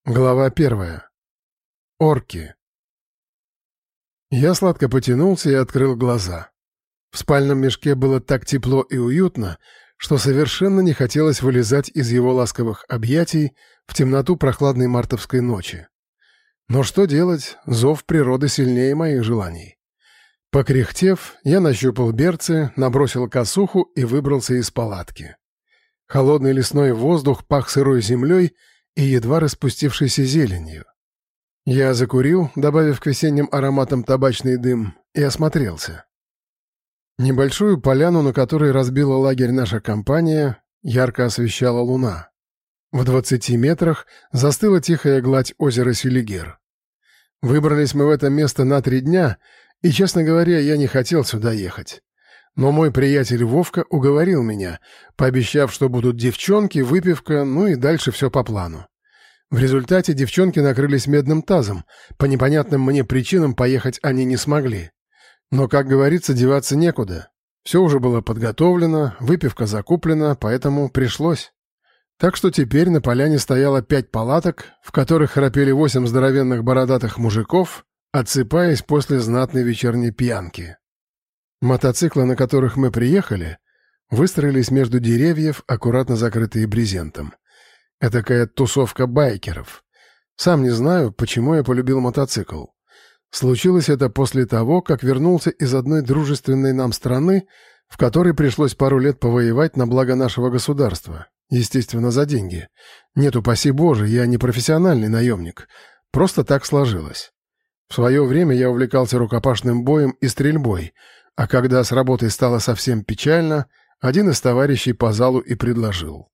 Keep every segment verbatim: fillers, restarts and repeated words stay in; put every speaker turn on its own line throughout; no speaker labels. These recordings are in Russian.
Глава первая. Орки. Я сладко потянулся и открыл глаза. В спальном мешке было так тепло и уютно, что совершенно не хотелось вылезать из его ласковых объятий в темноту прохладной мартовской ночи. Но что делать, зов природы сильнее моих желаний. Покряхтев, я нащупал берцы, набросил косуху и выбрался из палатки. Холодный лесной воздух пах сырой землей и едва распустившейся зеленью. Я закурил, добавив к весенним ароматам табачный дым, и осмотрелся. Небольшую поляну, на которой разбила лагерь наша компания, ярко освещала луна. В двадцати метрах застыла тихая гладь озера Селигер. Выбрались мы в это место на три дня, и, честно говоря, я не хотел сюда ехать. Но мой приятель Вовка уговорил меня, пообещав, что будут девчонки, выпивка, ну и дальше все по плану. В результате девчонки накрылись медным тазом, по непонятным мне причинам поехать они не смогли. Но, как говорится, деваться некуда. Все уже было подготовлено, выпивка закуплена, поэтому пришлось. Так что теперь на поляне стояло пять палаток, в которых храпели восемь здоровенных бородатых мужиков, отсыпаясь после знатной вечерней пьянки. Мотоциклы, на которых мы приехали, выстроились между деревьев, аккуратно закрытые брезентом. Этакая тусовка байкеров. Сам не знаю, почему я полюбил мотоцикл. Случилось это после того, как вернулся из одной дружественной нам страны, в которой пришлось пару лет повоевать на благо нашего государства. Естественно, за деньги. Нет, упаси Боже, я не профессиональный наемник. Просто так сложилось. В свое время я увлекался рукопашным боем и стрельбой, а когда с работой стало совсем печально, один из товарищей по залу и предложил.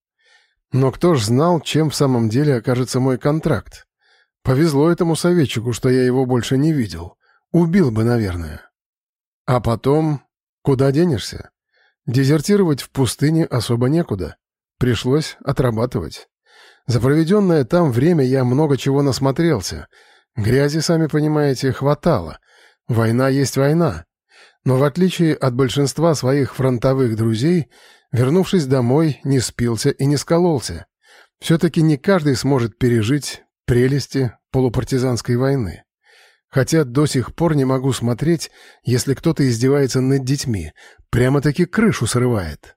Но кто ж знал, чем в самом деле окажется мой контракт? Повезло этому советчику, что я его больше не видел. Убил бы, наверное. А потом... Куда денешься? Дезертировать в пустыне особо некуда. Пришлось отрабатывать. За проведенное там время я много чего насмотрелся. Грязи, сами понимаете, хватало. Война есть война. Но в отличие от большинства своих фронтовых друзей, вернувшись домой, не спился и не скололся. Все-таки не каждый сможет пережить прелести полупартизанской войны. Хотя до сих пор не могу смотреть, если кто-то издевается над детьми, прямо-таки крышу срывает.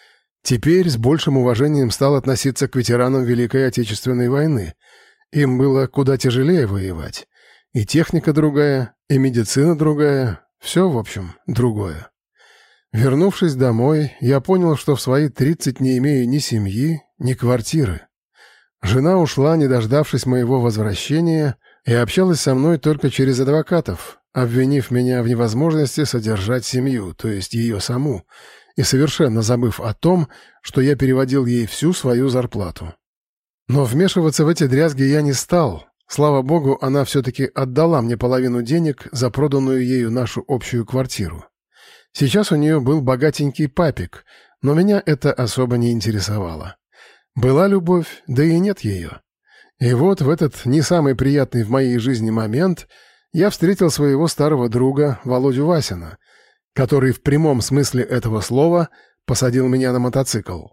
Теперь с большим уважением стал относиться к ветеранам Великой Отечественной войны. Им было куда тяжелее воевать. И техника другая, и медицина другая. Все, в общем, другое. Вернувшись домой, я понял, что в свои тридцать не имею ни семьи, ни квартиры. Жена ушла, не дождавшись моего возвращения, и общалась со мной только через адвокатов, обвинив меня в невозможности содержать семью, то есть ее саму, и совершенно забыв о том, что я переводил ей всю свою зарплату. Но вмешиваться в эти дрязги я не стал. Слава богу, она все-таки отдала мне половину денег за проданную ею нашу общую квартиру. Сейчас у нее был богатенький папик, но меня это особо не интересовало. Была любовь, да и нет ее. И вот в этот не самый приятный в моей жизни момент я встретил своего старого друга Володю Васина, который в прямом смысле этого слова посадил меня на мотоцикл.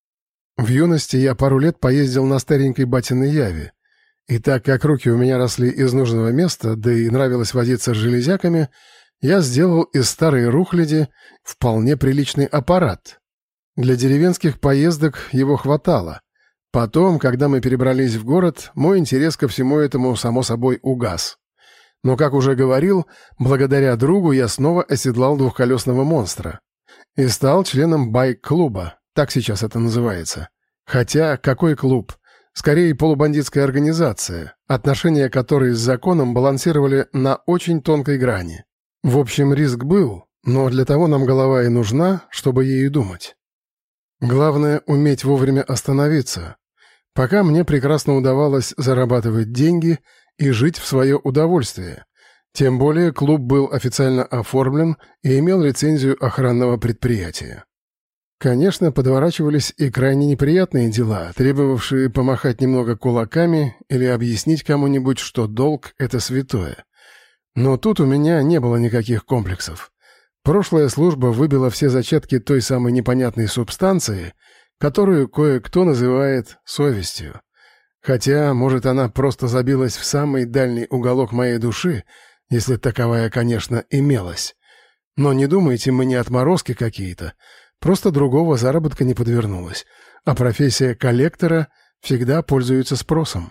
В юности я пару лет поездил на старенькой батиной Яве, и так как руки у меня росли из нужного места, да и нравилось возиться с железяками, я сделал из старой рухляди вполне приличный аппарат. Для деревенских поездок его хватало. Потом, когда мы перебрались в город, мой интерес ко всему этому, само собой, угас. Но, как уже говорил, благодаря другу я снова оседлал двухколесного монстра. И стал членом байк-клуба, так сейчас это называется. Хотя, какой клуб? Скорее, полубандитская организация, отношения которой с законом балансировали на очень тонкой грани. В общем, риск был, но для того нам голова и нужна, чтобы ею думать. Главное — уметь вовремя остановиться. Пока мне прекрасно удавалось зарабатывать деньги и жить в свое удовольствие. Тем более клуб был официально оформлен и имел лицензию охранного предприятия. Конечно, подворачивались и крайне неприятные дела, требовавшие помахать немного кулаками или объяснить кому-нибудь, что долг — это святое. Но тут у меня не было никаких комплексов. Прошлая служба выбила все зачатки той самой непонятной субстанции, которую кое-кто называет совестью. Хотя, может, она просто забилась в самый дальний уголок моей души, если таковая, конечно, имелась. Но не думайте, мы не отморозки какие-то. Просто другого заработка не подвернулось. А профессия коллектора всегда пользуется спросом.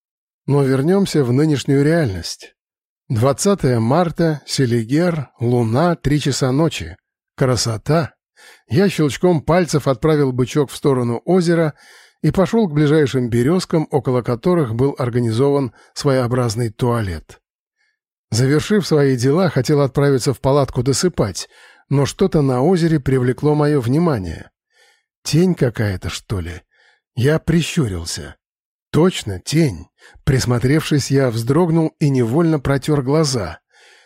Но вернемся в нынешнюю реальность. двадцатое марта, Селигер, луна, три часа ночи. Красота! Я щелчком пальцев отправил бычок в сторону озера и пошел к ближайшим березкам, около которых был организован своеобразный туалет. Завершив свои дела, хотел отправиться в палатку досыпать, но что-то на озере привлекло мое внимание. Тень какая-то, что ли? Я прищурился. Точно, тень. Присмотревшись, я вздрогнул и невольно протер глаза.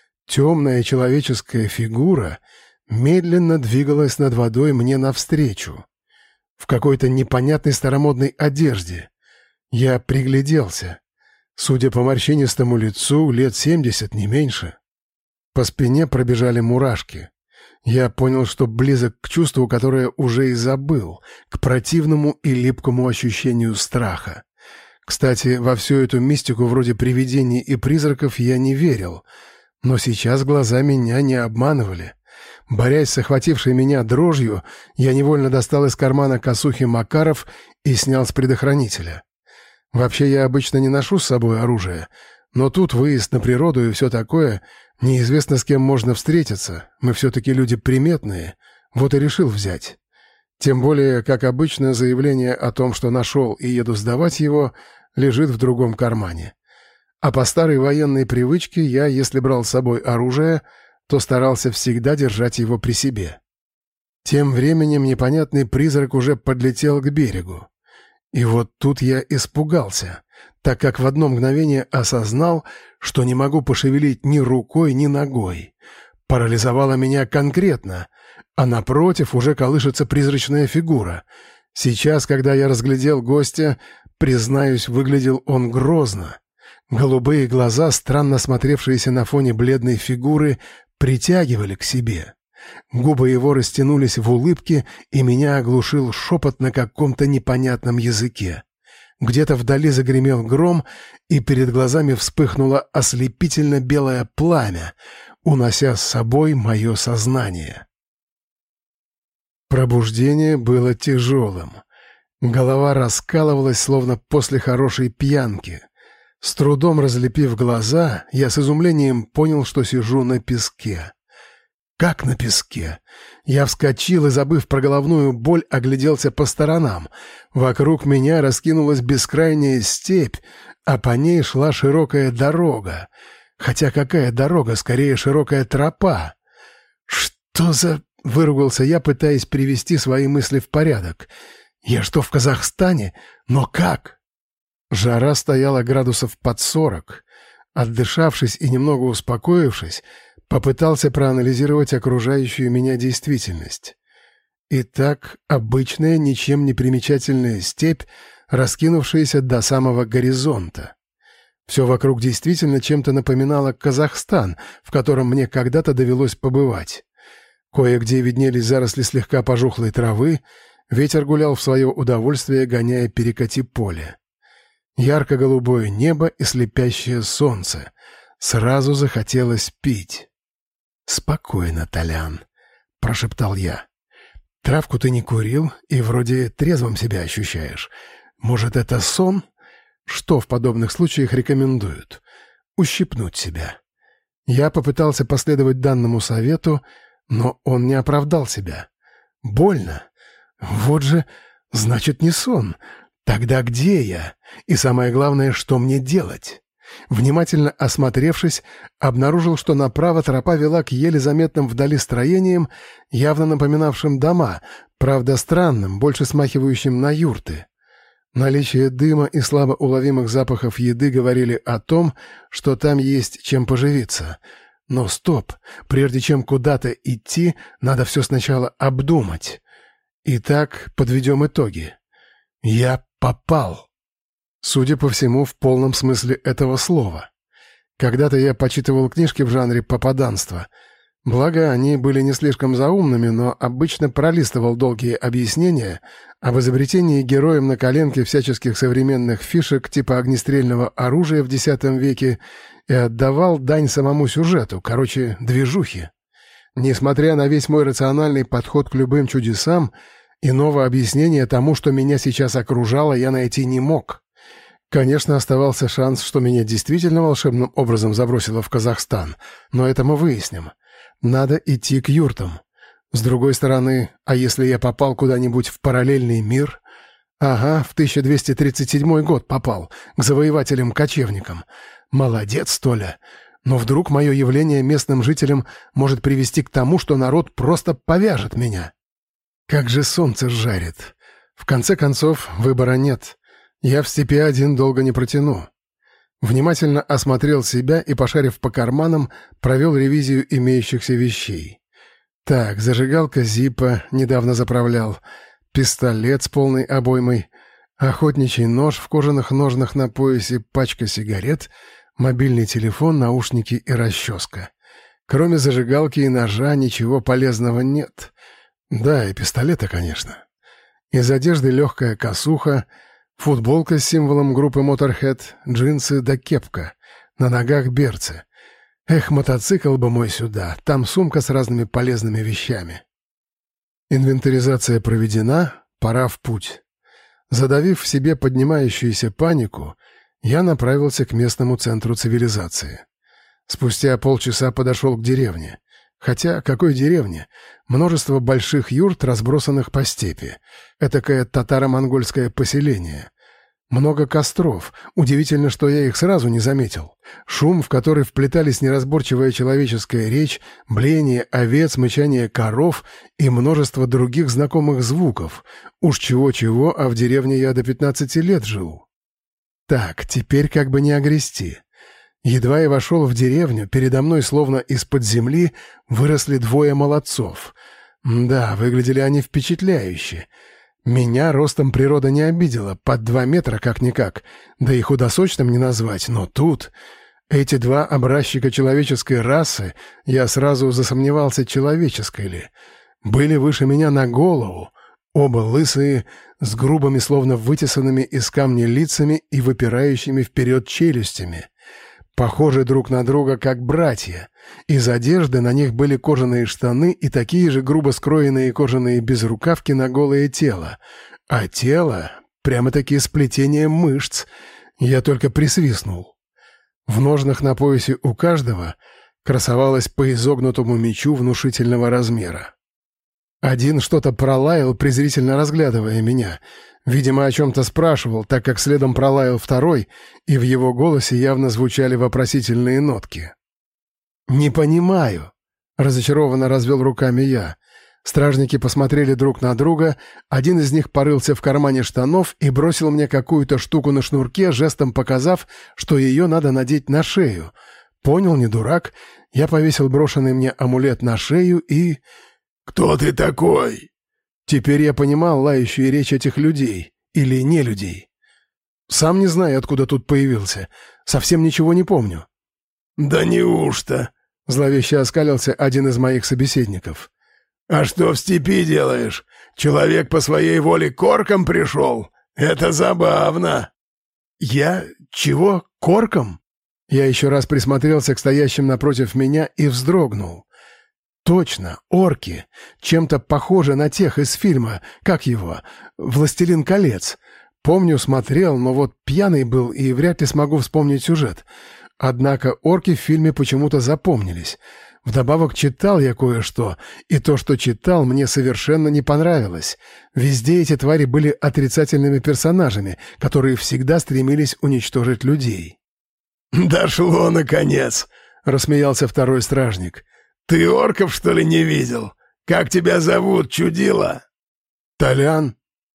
Темная человеческая фигура медленно двигалась над водой мне навстречу. В какой-то непонятной старомодной одежде. Я пригляделся. Судя по морщинистому лицу, лет семьдесят, не меньше. По спине пробежали мурашки. Я понял, что близок к чувству, которое уже и забыл, к противному и липкому ощущению страха. Кстати, во всю эту мистику вроде привидений и призраков я не верил, но сейчас глаза меня не обманывали. Борясь с охватившей меня дрожью, я невольно достал из кармана косухи Макаров и снял с предохранителя. Вообще, я обычно не ношу с собой оружие, но тут выезд на природу и все такое, неизвестно, с кем можно встретиться, мы все-таки люди приметные, вот и решил взять. Тем более, как обычно, заявление о том, что нашел и еду сдавать его, лежит в другом кармане. А по старой военной привычке я, если брал с собой оружие, то старался всегда держать его при себе. Тем временем непонятный призрак уже подлетел к берегу. И вот тут я испугался, так как в одно мгновение осознал, что не могу пошевелить ни рукой, ни ногой. Парализовало меня конкретно, а напротив уже колышется призрачная фигура. Сейчас, когда я разглядел гостя, признаюсь, выглядел он грозно. Голубые глаза, странно смотревшиеся на фоне бледной фигуры, притягивали к себе. Губы его растянулись в улыбке, и меня оглушил шепот на каком-то непонятном языке. Где-то вдали загремел гром, и перед глазами вспыхнуло ослепительно белое пламя, унося с собой мое сознание. Пробуждение было тяжелым. Голова раскалывалась, словно после хорошей пьянки. С трудом разлепив глаза, я с изумлением понял, что сижу на песке. Как на песке? Я вскочил и, забыв про головную боль, огляделся по сторонам. Вокруг меня раскинулась бескрайняя степь, а по ней шла широкая дорога. Хотя какая дорога? Скорее, широкая тропа. «Что за...» — выругался я, пытаясь привести свои мысли в порядок. «Я что, в Казахстане? Но как?» Жара стояла градусов под сорок. Отдышавшись и немного успокоившись, попытался проанализировать окружающую меня действительность. Итак, обычная, ничем не примечательная степь, раскинувшаяся до самого горизонта. Все вокруг действительно чем-то напоминало Казахстан, в котором мне когда-то довелось побывать. Кое-где виднелись заросли слегка пожухлой травы, ветер гулял в свое удовольствие, гоняя перекати поле. Ярко-голубое небо и слепящее солнце. Сразу захотелось пить. «Спокойно, Толян», — прошептал я. «Травку ты не курил и вроде трезвым себя ощущаешь. Может, это сон? Что в подобных случаях рекомендуют? Ущипнуть себя». Я попытался последовать данному совету, но он не оправдал себя. «Больно? Вот же, значит, не сон. Тогда где я? И самое главное, что мне делать?» Внимательно осмотревшись, обнаружил, что направо тропа вела к еле заметным вдали строениям, явно напоминавшим дома, правда странным, больше смахивающим на юрты. Наличие дыма и слабо уловимых запахов еды говорили о том, что там есть чем поживиться. Но стоп, прежде чем куда-то идти, надо все сначала обдумать. Итак, подведем итоги. Я попал. Судя по всему, в полном смысле этого слова. Когда-то я почитывал книжки в жанре попаданства. Благо, они были не слишком заумными, но обычно пролистывал долгие объяснения об изобретении героем на коленке всяческих современных фишек типа огнестрельного оружия в десятом веке и отдавал дань самому сюжету, короче, движухе. Несмотря на весь мой рациональный подход к любым чудесам, иного объяснения тому, что меня сейчас окружало, я найти не мог. Конечно, оставался шанс, что меня действительно волшебным образом забросило в Казахстан, но это мы выясним. Надо идти к юртам. С другой стороны, а если я попал куда-нибудь в параллельный мир? Ага, в тысяча двести тридцать седьмой год попал, к завоевателям-кочевникам. Молодец, Толя. Но вдруг мое явление местным жителям может привести к тому, что народ просто повяжет меня. Как же солнце жарит. В конце концов, выбора нет. Я в степи один долго не протяну. Внимательно осмотрел себя и, пошарив по карманам, провел ревизию имеющихся вещей. Так, зажигалка Зиппо недавно заправлял, пистолет с полной обоймой, охотничий нож в кожаных ножнах на поясе, пачка сигарет, мобильный телефон, наушники и расческа. Кроме зажигалки и ножа ничего полезного нет. Да, и пистолета, конечно. Из одежды легкая косуха, футболка с символом группы Motorhead, джинсы да кепка. На ногах берцы. Эх, мотоцикл бы мой сюда, там сумка с разными полезными вещами. Инвентаризация проведена, пора в путь. Задавив в себе поднимающуюся панику, я направился к местному центру цивилизации. Спустя полчаса подошел к деревне. Хотя, какой деревне? Множество больших юрт, разбросанных по степи. Этакое татаро-монгольское поселение. Много костров. Удивительно, что я их сразу не заметил. Шум, в который вплетались неразборчивая человеческая речь, блеяние овец, мычание коров и множество других знакомых звуков. Уж чего-чего, а в деревне я до пятнадцати лет жил. Так, теперь как бы не огрести. Едва я вошел в деревню, передо мной словно из-под земли выросли двое молодцов. Да, выглядели они впечатляюще. Меня ростом природа не обидела, под два метра как-никак, да и худосочным не назвать, но тут... Эти два образчика человеческой расы, я сразу засомневался, человеческой ли, были выше меня на голову, оба лысые, с грубыми, словно вытесанными из камня лицами и выпирающими вперед челюстями. Похожи друг на друга, как братья. Из одежды на них были кожаные штаны и такие же грубо скроенные кожаные безрукавки на голое тело. А тело — прямо-таки сплетение мышц. Я только присвистнул. В ножнах на поясе у каждого красовалось по изогнутому мечу внушительного размера. Один что-то пролаял, презрительно разглядывая меня. Видимо, о чем-то спрашивал, так как следом пролаял второй, и в его голосе явно звучали вопросительные нотки. «Не понимаю», — разочарованно развел руками я. Стражники посмотрели друг на друга, один из них порылся в кармане штанов и бросил мне какую-то штуку на шнурке, жестом показав, что ее надо надеть на шею. Понял, не дурак, я повесил брошенный мне амулет на шею и... «Кто ты такой?» Теперь я понимал лающую речь этих людей. Или не людей. Сам не знаю, откуда тут появился. Совсем ничего не помню. «Да неужто?» — зловеще оскалился один из моих собеседников. «А что в степи делаешь? Человек по своей воле к оркам пришел? Это забавно!» «Я? Чего? К оркам?» Я еще раз присмотрелся к стоящим напротив меня и вздрогнул. Точно, орки. Чем-то похожи на тех из фильма, как его, «Властелин колец». Помню, смотрел, но вот пьяный был и вряд ли смогу вспомнить сюжет. Однако орки в фильме почему-то запомнились. Вдобавок читал я кое-что, и то, что читал, мне совершенно не понравилось. Везде эти твари были отрицательными персонажами, которые всегда стремились уничтожить людей.
«Дошло, наконец!» — рассмеялся второй стражник. «Ты орков, что ли, не видел? Как тебя зовут, чудило?»
«Толян».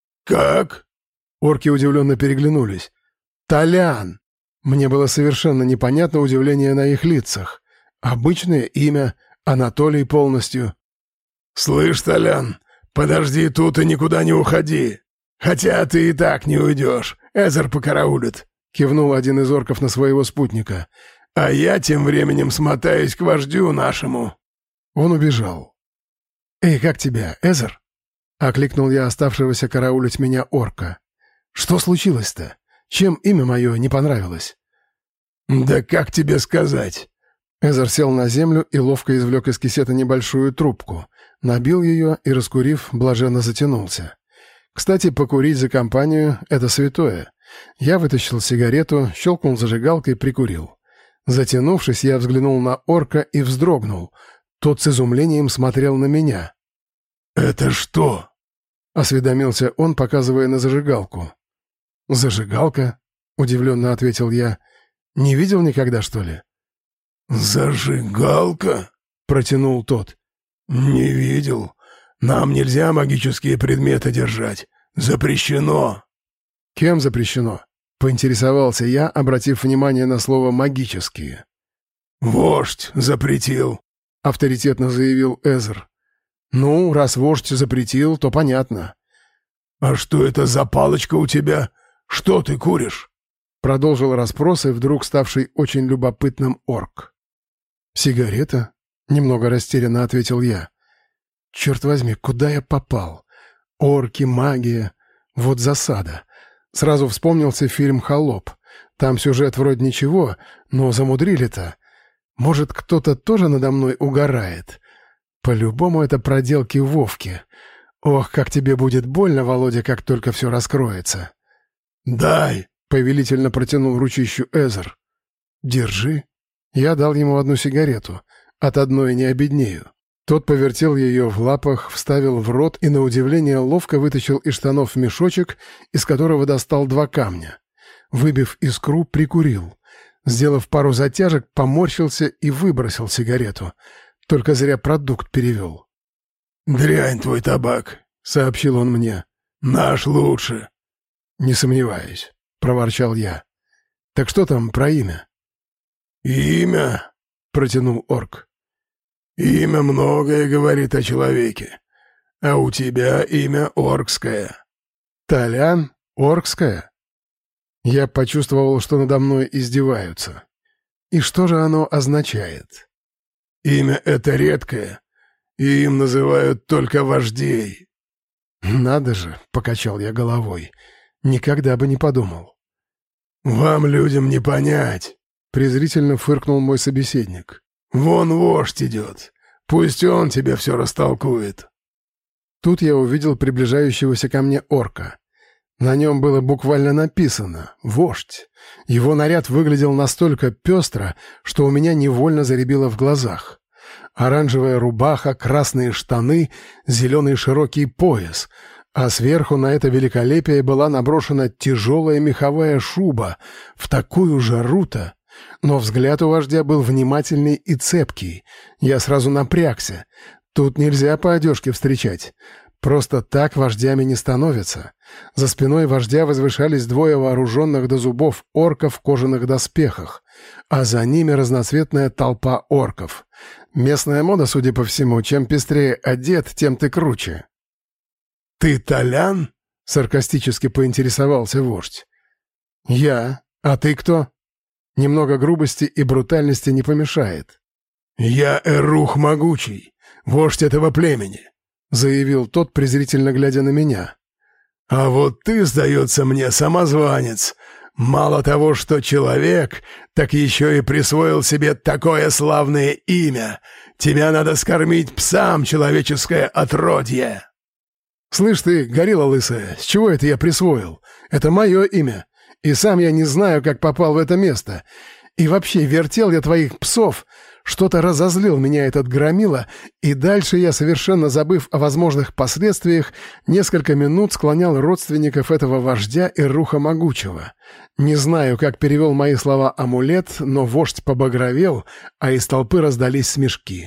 «Как?»
Орки удивленно переглянулись. «Толян». Мне было совершенно непонятно удивление на их лицах. Обычное имя, Анатолий полностью.
«Слышь, Толян, подожди тут и никуда не уходи. Хотя ты и так не уйдешь, Эзер покараулит», — кивнул один из орков на своего спутника. «А я тем временем смотаюсь к вождю нашему».
Он убежал. «Эй, как тебя, Эзер?» — окликнул я оставшегося караулить меня орка. «Что случилось-то? Чем имя мое не понравилось?»
«Да как тебе сказать?»
Эзер сел на землю и ловко извлек из кисета небольшую трубку, набил ее и, раскурив, блаженно затянулся. Кстати, покурить за компанию — это святое. Я вытащил сигарету, щелкнул зажигалкой, прикурил. Затянувшись, я взглянул на орка и вздрогнул. Тот с изумлением смотрел на меня.
«Это что?»
— осведомился он, показывая на зажигалку. «Зажигалка?» — удивленно ответил я. «Не видел никогда, что ли?»
«Зажигалка?» — протянул тот. «Не видел. Нам нельзя магические предметы держать. Запрещено».
«Кем запрещено?» — поинтересовался я, обратив внимание на слово «магические».
«Вождь запретил», —
авторитетно заявил Эзер. «Ну, раз вождь запретил, то понятно».
«А что это за палочка у тебя? Что ты куришь?»
Продолжил расспросы вдруг ставший очень любопытным орк. «Сигарета?» — немного растерянно ответил я. «Черт возьми, куда я попал? Орки, магия. Вот засада». Сразу вспомнился фильм «Холоп». Там сюжет вроде ничего, но замудрили-то. Может, кто-то тоже надо мной угорает? По-любому это проделки Вовки. Ох, как тебе будет больно, Володя, как только все раскроется.
«Дай!»
— повелительно протянул ручищу Эзер. «Держи». Я дал ему одну сигарету. От одной не обеднею. Тот повертел ее в лапах, вставил в рот и, на удивление, ловко вытащил из штанов мешочек, из которого достал два камня. Выбив искру, прикурил. Сделав пару затяжек, поморщился и выбросил сигарету. Только зря продукт перевел.
«Дрянь твой табак», — сообщил он мне. «Наш лучше».
«Не сомневаюсь», — проворчал я. «Так что там про имя?»
«Имя?» — протянул орк. «Имя многое говорит о человеке, а у тебя имя оркское».
«Толян? Оркское?» Я почувствовал, что надо мной издеваются. И что же оно означает?
«Имя это редкое, и им называют только вождей».
«Надо же», — покачал я головой, — «никогда бы не подумал».
«Вам, людям, не понять», — презрительно фыркнул мой собеседник. «Вон вождь идет. Пусть он тебе все растолкует».
Тут я увидел приближающегося ко мне орка. На нем было буквально написано «Вождь». Его наряд выглядел настолько пестро, что у меня невольно заребило в глазах. Оранжевая рубаха, красные штаны, зеленый широкий пояс, а сверху на это великолепие была наброшена тяжелая меховая шуба в такую жару-то. Но взгляд у вождя был внимательный и цепкий. Я сразу напрягся. Тут нельзя по одежке встречать. Просто так вождями не становятся. За спиной вождя возвышались двое вооруженных до зубов орков в кожаных доспехах, а за ними разноцветная толпа орков. Местная мода, судя по всему, чем пестрее одет, тем ты круче.
«Ты Толян?»
— саркастически поинтересовался вождь. «Я. А ты кто?» Немного грубости и брутальности не помешает.
«Я Эрух Могучий, вождь этого племени», — заявил тот, презрительно глядя на меня. «А вот ты, сдается мне, самозванец. Мало того, что человек, так еще и присвоил себе такое славное имя. Тебя надо скормить псам, человеческое отродье».
«Слышь ты, горилла лысая, с чего это я присвоил? Это мое имя. И сам я не знаю, как попал в это место. И вообще, вертел я твоих псов. Что-то разозлил меня этот громила, и дальше я, совершенно забыв о возможных последствиях, несколько минут склонял родственников этого вождя Эруха Могучего. Не знаю, как перевел мои слова амулет, но вождь побагровел, а из толпы раздались смешки.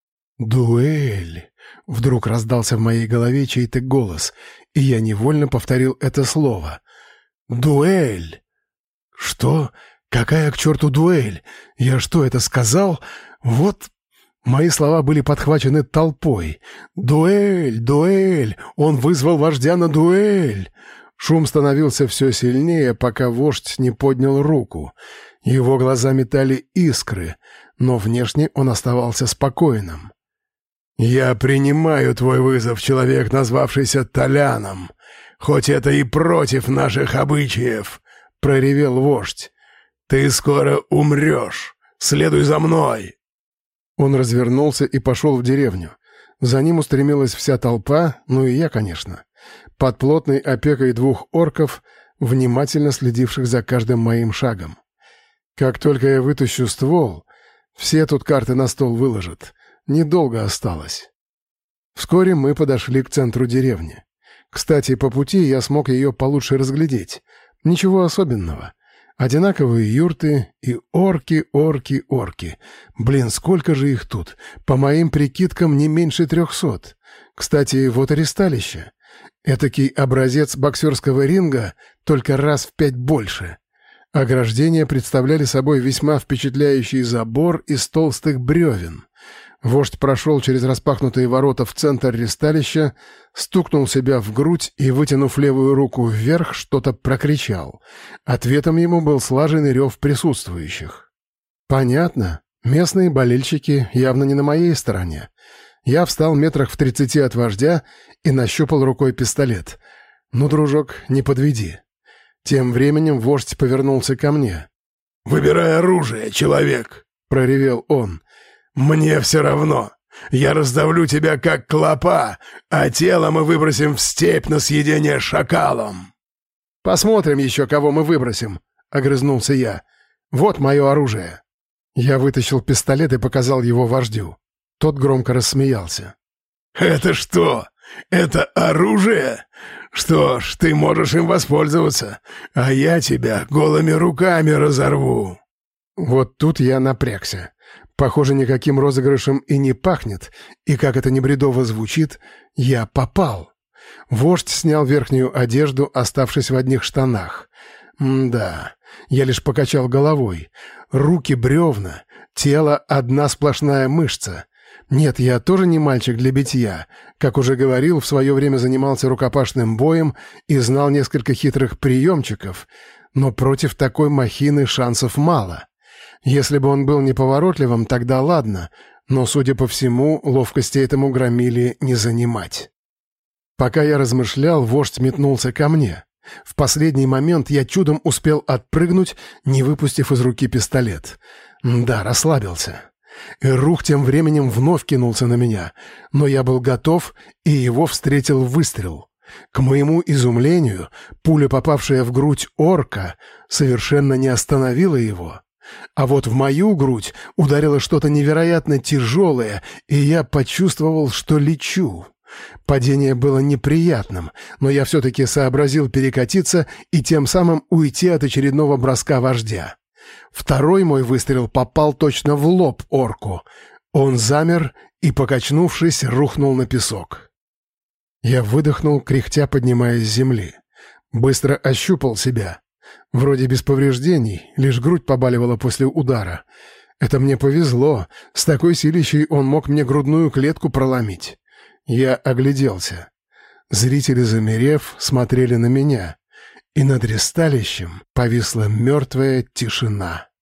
«Дуэль!» — вдруг раздался в моей голове чей-то голос, и я невольно повторил это слово. «Дуэль!» «Что? Какая к черту дуэль? Я что, это сказал? Вот...» Мои слова были подхвачены толпой. «Дуэль! Дуэль! Он вызвал вождя на дуэль!» Шум становился все сильнее, пока вождь не поднял руку. Его глаза метали искры, но внешне он оставался спокойным.
«Я принимаю твой вызов, человек, назвавшийся Толяном, хоть это и против наших обычаев», — проревел вождь. «Ты скоро умрешь. Следуй за мной!»
Он развернулся и пошел в деревню. За ним устремилась вся толпа, ну и я, конечно, под плотной опекой двух орков, внимательно следивших за каждым моим шагом. Как только я вытащу ствол, все тут карты на стол выложат. Недолго осталось. Вскоре мы подошли к центру деревни. Кстати, по пути я смог ее получше разглядеть. Ничего особенного. Одинаковые юрты и орки, орки, орки. Блин, сколько же их тут? По моим прикидкам, не меньше трехсот. Кстати, вот и ристалище. Этакий образец боксерского ринга, только раз в пять больше. Ограждения представляли собой весьма впечатляющий забор из толстых бревен. Вождь прошел через распахнутые ворота в центр ристалища, стукнул себя в грудь и, вытянув левую руку вверх, что-то прокричал. Ответом ему был слаженный рев присутствующих. Понятно, местные болельщики явно не на моей стороне. Я встал метрах в тридцати от вождя и нащупал рукой пистолет. «Ну, дружок, не подведи». Тем временем вождь повернулся ко мне.
«Выбирай оружие, человек!» — проревел он. «Мне все равно. Я раздавлю тебя, как клопа, а тело мы выбросим в степь на съедение шакалом».
«Посмотрим еще, кого мы выбросим», — огрызнулся я. «Вот мое оружие». Я вытащил пистолет и показал его вождю. Тот громко рассмеялся.
«Это что? Это оружие? Что ж, ты можешь им воспользоваться, а я тебя голыми руками разорву».
Вот тут я напрягся. Похоже, никаким розыгрышем и не пахнет, и, как это не бредово звучит, я попал. Вождь снял верхнюю одежду, оставшись в одних штанах. М-да, я лишь покачал головой. Руки бревна, тело одна сплошная мышца. Нет, я тоже не мальчик для битья. Как уже говорил, в свое время занимался рукопашным боем и знал несколько хитрых приемчиков, но против такой махины шансов мало. Если бы он был неповоротливым, тогда ладно, но, судя по всему, ловкости этому громиле не занимать. Пока я размышлял, вождь метнулся ко мне. В последний момент я чудом успел отпрыгнуть, не выпустив из руки пистолет. Да, расслабился. Эрух тем временем вновь кинулся на меня, но я был готов, и его встретил выстрел. К моему изумлению, пуля, попавшая в грудь орка, совершенно не остановила его. А вот в мою грудь ударило что-то невероятно тяжелое, и я почувствовал, что лечу. Падение было неприятным, но я все-таки сообразил перекатиться и тем самым уйти от очередного броска вождя. Второй мой выстрел попал точно в лоб орку. Он замер и, покачнувшись, рухнул на песок. Я выдохнул, кряхтя поднимаясь с земли. Быстро ощупал себя. Вроде без повреждений, лишь грудь побаливала после удара. Это мне повезло, с такой силищей он мог мне грудную клетку проломить. Я огляделся. Зрители, замерев, смотрели на меня, и над ристалищем повисла мертвая тишина.